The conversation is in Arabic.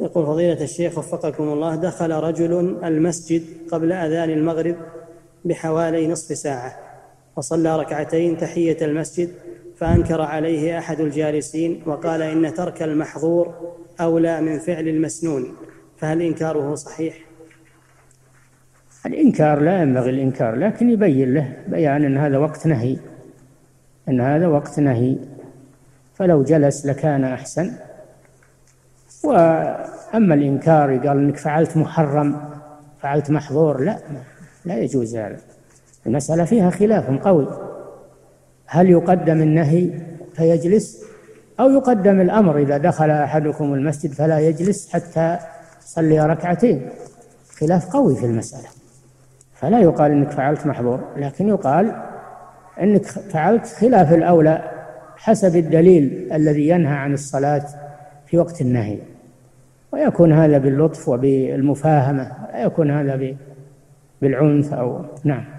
يقول فضيلة الشيخ وفقكم الله، دخل رجل المسجد قبل أذان المغرب بحوالي نصف ساعة وصلى ركعتين تحية المسجد، فأنكر عليه أحد الجالسين وقال إن ترك المحظور أولى من فعل المسنون، فهل إنكاره صحيح؟ الإنكار لا ينبغي الإنكار، لكن يبين له بيان أن هذا وقت نهي، أن هذا وقت نهي، فلو جلس لكان أحسن. وأما الإنكار قال إنك فعلت محرم فعلت محظور، لا يجوز هذا. المسألة فيها خلاف قوي، هل يقدم النهي فيجلس أو يقدم الأمر إذا دخل أحدكم المسجد فلا يجلس حتى يصلي ركعتين؟ خلاف قوي في المسألة، فلا يقال إنك فعلت محظور، لكن يقال إنك فعلت خلاف الأولى حسب الدليل الذي ينهى عن الصلاة في وقت النهي، ويكون هذا باللطف وبالمفاهمة، لا يكون هذا بالعنف أو نعم.